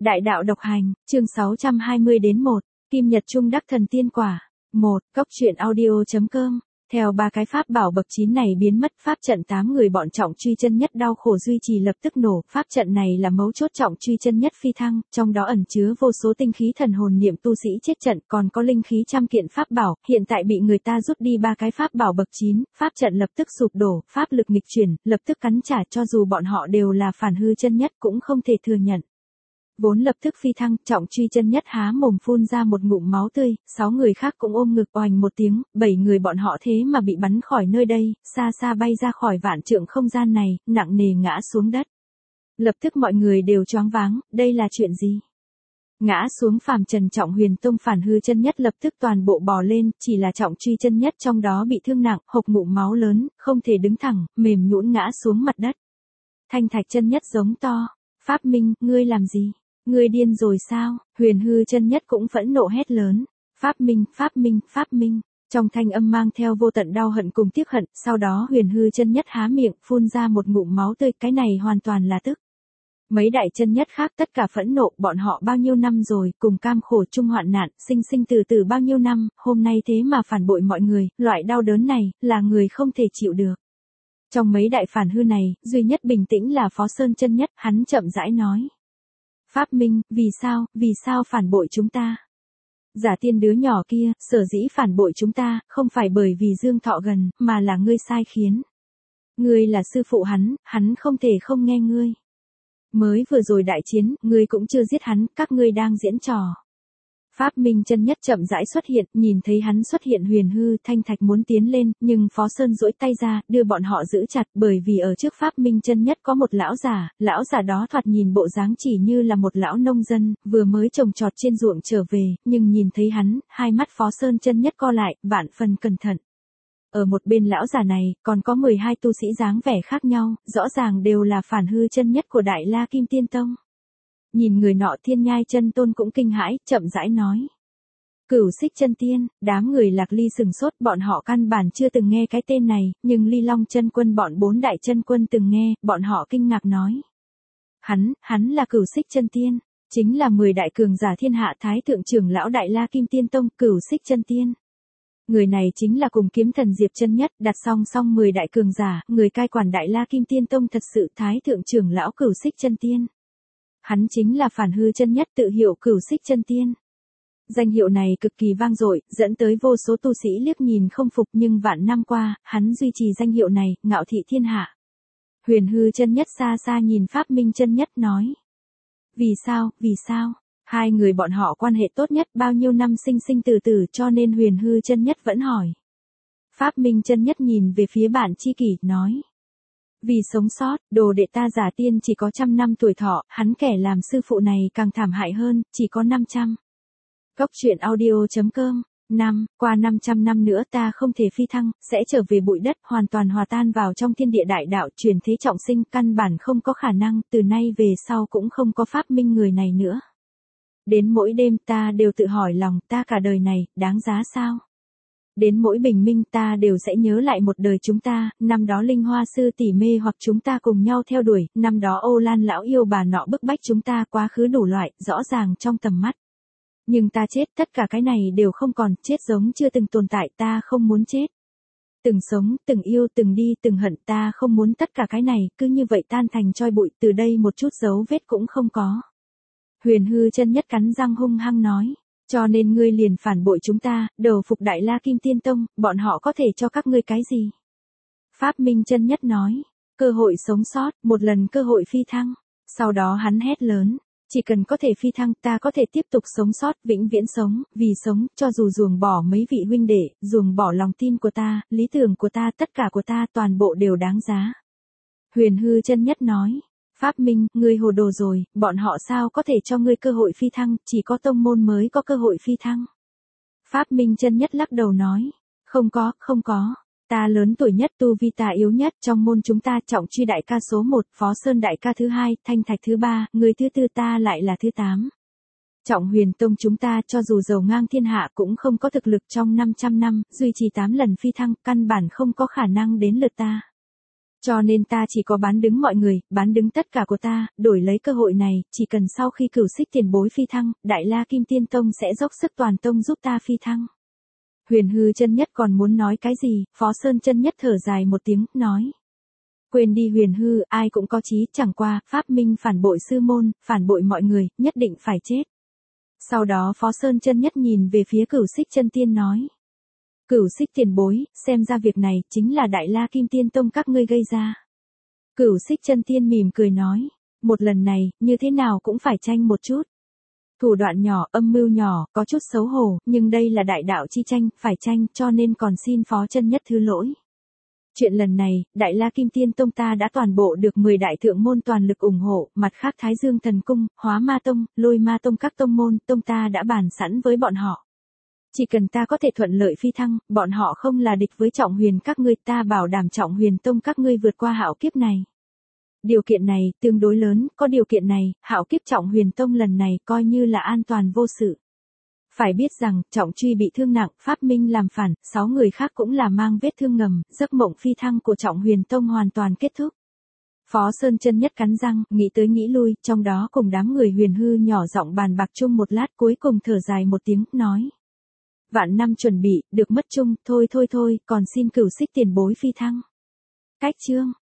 Đại đạo độc hành, chương 620-1, Kim Nhật Trung Đắc Thần Tiên Quả. 1. Cốc truyện audio.com. Theo ba cái pháp bảo bậc 9 này biến mất, pháp trận 8 người bọn Trọng Truy Chân Nhất đau khổ duy trì lập tức nổ. Pháp trận này là mấu chốt Trọng Truy Chân Nhất phi thăng, trong đó ẩn chứa vô số tinh khí thần hồn niệm tu sĩ chết trận, còn có linh khí trăm kiện pháp bảo, hiện tại bị người ta rút đi ba cái pháp bảo bậc 9, pháp trận lập tức sụp đổ, pháp lực nghịch chuyển, lập tức cắn trả, cho dù bọn họ đều là phản hư chân nhất cũng không thể thừa nhận. Vốn lập tức phi thăng, Trọng Truy Chân Nhất há mồm phun ra một ngụm máu tươi, 6 người khác cũng ôm ngực oành một tiếng, 7 người bọn họ thế mà bị bắn khỏi nơi đây, xa xa bay ra khỏi vạn trượng không gian này, nặng nề ngã xuống đất. Lập tức mọi người đều choáng váng, đây là chuyện gì? Ngã xuống phàm trần Trọng Huyền Tông phản hư chân nhất lập tức toàn bộ bò lên, chỉ là Trọng Truy Chân Nhất trong đó bị thương nặng, hộc ngụm máu lớn, không thể đứng thẳng, mềm nhũn ngã xuống mặt đất. Thanh Thạch Chân Nhất giống to, Pháp Minh, ngươi làm gì? Ngươi điên rồi sao? Huyền hư chân nhất cũng phẫn nộ hét lớn. Pháp Minh, Pháp Minh, Pháp Minh. Trong thanh âm mang theo vô tận đau hận cùng tiếc hận, sau đó huyền hư chân nhất há miệng, phun ra một ngụm máu tươi, cái này hoàn toàn là tức. Mấy đại chân nhất khác tất cả phẫn nộ, bọn họ bao nhiêu năm rồi, cùng cam khổ chung hoạn nạn, sinh sinh từ từ bao nhiêu năm, hôm nay thế mà phản bội mọi người, loại đau đớn này, là người không thể chịu được. Trong mấy đại phản hư này, duy nhất bình tĩnh là Phó Sơn chân nhất, hắn chậm rãi nói. Pháp Minh, vì sao phản bội chúng ta? Giả Tiên đứa nhỏ kia, sở dĩ phản bội chúng ta, không phải bởi vì Dương Thọ gần, mà là ngươi sai khiến. Ngươi là sư phụ hắn không thể không nghe ngươi. Mới vừa rồi đại chiến, ngươi cũng chưa giết hắn, các ngươi đang diễn trò. Pháp Minh chân nhất chậm rãi xuất hiện, nhìn thấy hắn xuất hiện huyền hư, Thanh Thạch muốn tiến lên, nhưng Phó Sơn duỗi tay ra, đưa bọn họ giữ chặt, bởi vì ở trước Pháp Minh chân nhất có một lão giả đó thoạt nhìn bộ dáng chỉ như là một lão nông dân, vừa mới trồng trọt trên ruộng trở về, nhưng nhìn thấy hắn, hai mắt Phó Sơn chân nhất co lại, vạn phần cẩn thận. Ở một bên lão giả này, còn có 12 tu sĩ dáng vẻ khác nhau, rõ ràng đều là phản hư chân nhất của Đại La Kim Tiên Tông. Nhìn người nọ Thiên Nhai Chân Tôn cũng kinh hãi, chậm rãi nói. Cửu Xích Chân Tiên, đám người Lạc Ly sừng sốt, bọn họ căn bản chưa từng nghe cái tên này, nhưng Ly Long Chân Quân bọn 4 đại chân quân từng nghe, bọn họ kinh ngạc nói. Hắn là Cửu Xích Chân Tiên, chính là 10 đại cường giả thiên hạ Thái Thượng trưởng lão Đại La Kim Tiên Tông, Cửu Xích Chân Tiên. Người này chính là cùng kiếm thần Diệp Chân Nhất, đặt song song 10 đại cường giả, người cai quản Đại La Kim Tiên Tông thật sự Thái Thượng trưởng lão Cửu Xích Chân Tiên. Hắn chính là phản hư chân nhất tự hiệu Cửu Xích Chân Tiên. Danh hiệu này cực kỳ vang dội, dẫn tới vô số tu sĩ liếc nhìn không phục, nhưng vạn năm qua, hắn duy trì danh hiệu này, ngạo thị thiên hạ. Huyền hư chân nhất xa xa nhìn Pháp Minh chân nhất nói. Vì sao? Hai người bọn họ quan hệ tốt nhất bao nhiêu năm sinh sinh tử tử, cho nên huyền hư chân nhất vẫn hỏi. Pháp Minh chân nhất nhìn về phía bạn tri kỷ, nói. Vì sống sót, đồ đệ ta Giả Tiên chỉ có 100 năm tuổi thọ, hắn kẻ làm sư phụ này càng thảm hại hơn, chỉ có 500. Cốc truyện audio.com. Qua 500 năm nữa ta không thể phi thăng, sẽ trở về bụi đất, hoàn toàn hòa tan vào trong thiên địa đại đạo, truyền thế trọng sinh, căn bản không có khả năng, từ nay về sau cũng không có Pháp Minh người này nữa. Đến mỗi đêm ta đều tự hỏi lòng, ta cả đời này, đáng giá sao? Đến mỗi bình minh ta đều sẽ nhớ lại một đời chúng ta, năm đó Linh Hoa sư tỷ mê hoặc chúng ta cùng nhau theo đuổi, năm đó Ô Lan lão yêu bà nọ bức bách chúng ta, quá khứ đủ loại, rõ ràng trong tầm mắt. Nhưng ta chết, tất cả cái này đều không còn, chết giống chưa từng tồn tại, ta không muốn chết. Từng sống, từng yêu, từng đi, từng hận, ta không muốn tất cả cái này, cứ như vậy tan thành tro bụi, từ đây một chút dấu vết cũng không có. Huyền hư chân nhất cắn răng hung hăng nói. Cho nên ngươi liền phản bội chúng ta, đầu phục Đại La Kim Tiên Tông, bọn họ có thể cho các ngươi cái gì? Pháp Minh chân nhất nói, cơ hội sống sót, một lần cơ hội phi thăng. Sau đó hắn hét lớn, chỉ cần có thể phi thăng, ta có thể tiếp tục sống sót, vĩnh viễn sống, vì sống, cho dù ruồng bỏ mấy vị huynh đệ, ruồng bỏ lòng tin của ta, lý tưởng của ta, tất cả của ta, toàn bộ đều đáng giá. Huyền hư chân nhất nói. Pháp Minh, ngươi hồ đồ rồi, bọn họ sao có thể cho ngươi cơ hội phi thăng, chỉ có tông môn mới có cơ hội phi thăng. Pháp Minh chân nhất lắc đầu nói, không có, ta lớn tuổi nhất, tu vi ta yếu nhất, trong môn chúng ta Trọng Truy đại ca số 1, Phó Sơn đại ca thứ 2, Thanh Thạch thứ 3, người thứ 4 ta lại là thứ 8. Trọng Huyền Tông chúng ta cho dù giàu ngang thiên hạ cũng không có thực lực trong 500 năm, duy trì 8 lần phi thăng, căn bản không có khả năng đến lượt ta. Cho nên ta chỉ có bán đứng mọi người, bán đứng tất cả của ta, đổi lấy cơ hội này, chỉ cần sau khi Cửu Xích tiền bối phi thăng, Đại La Kim Tiên Tông sẽ dốc sức toàn tông giúp ta phi thăng. Huyền Hư chân nhất còn muốn nói cái gì, Phó Sơn chân nhất thở dài một tiếng, nói. Quên đi Huyền Hư, ai cũng có chí, chẳng qua, Pháp Minh phản bội sư môn, phản bội mọi người, nhất định phải chết. Sau đó Phó Sơn chân nhất nhìn về phía Cửu Xích chân tiên nói. Cửu Xích tiền bối, xem ra việc này chính là Đại La Kim Tiên Tông các ngươi gây ra. Cửu Xích chân tiên mỉm cười nói, một lần này, như thế nào cũng phải tranh một chút. Thủ đoạn nhỏ, âm mưu nhỏ, có chút xấu hổ, nhưng đây là đại đạo chi tranh, phải tranh, cho nên còn xin Phó chân nhất thứ lỗi. Chuyện lần này, Đại La Kim Tiên Tông ta đã toàn bộ được 10 đại thượng môn toàn lực ủng hộ, mặt khác Thái Dương Thần Cung, Hóa Ma Tông, Lôi Ma Tông các tông môn, tông ta đã bàn sẵn với bọn họ. Chỉ cần ta có thể thuận lợi phi thăng, bọn họ không là địch với Trọng Huyền các ngươi, ta bảo đảm Trọng Huyền Tông các ngươi vượt qua hạo kiếp này. Điều kiện này, tương đối lớn, có điều kiện này, hạo kiếp Trọng Huyền Tông lần này coi như là an toàn vô sự. Phải biết rằng, Trọng Truy bị thương nặng, Pháp Minh làm phản, 6 người khác cũng là mang vết thương ngầm, giấc mộng phi thăng của Trọng Huyền Tông hoàn toàn kết thúc. Phó Sơn chân nhất cắn răng, nghĩ tới nghĩ lui, trong đó cùng đám người Huyền Hư nhỏ giọng bàn bạc chung một lát, cuối cùng thở dài một tiếng, nói. Vạn năm chuẩn bị, được mất chung, thôi, còn xin Cửu Xích tiền bối phi thăng. Cách chương.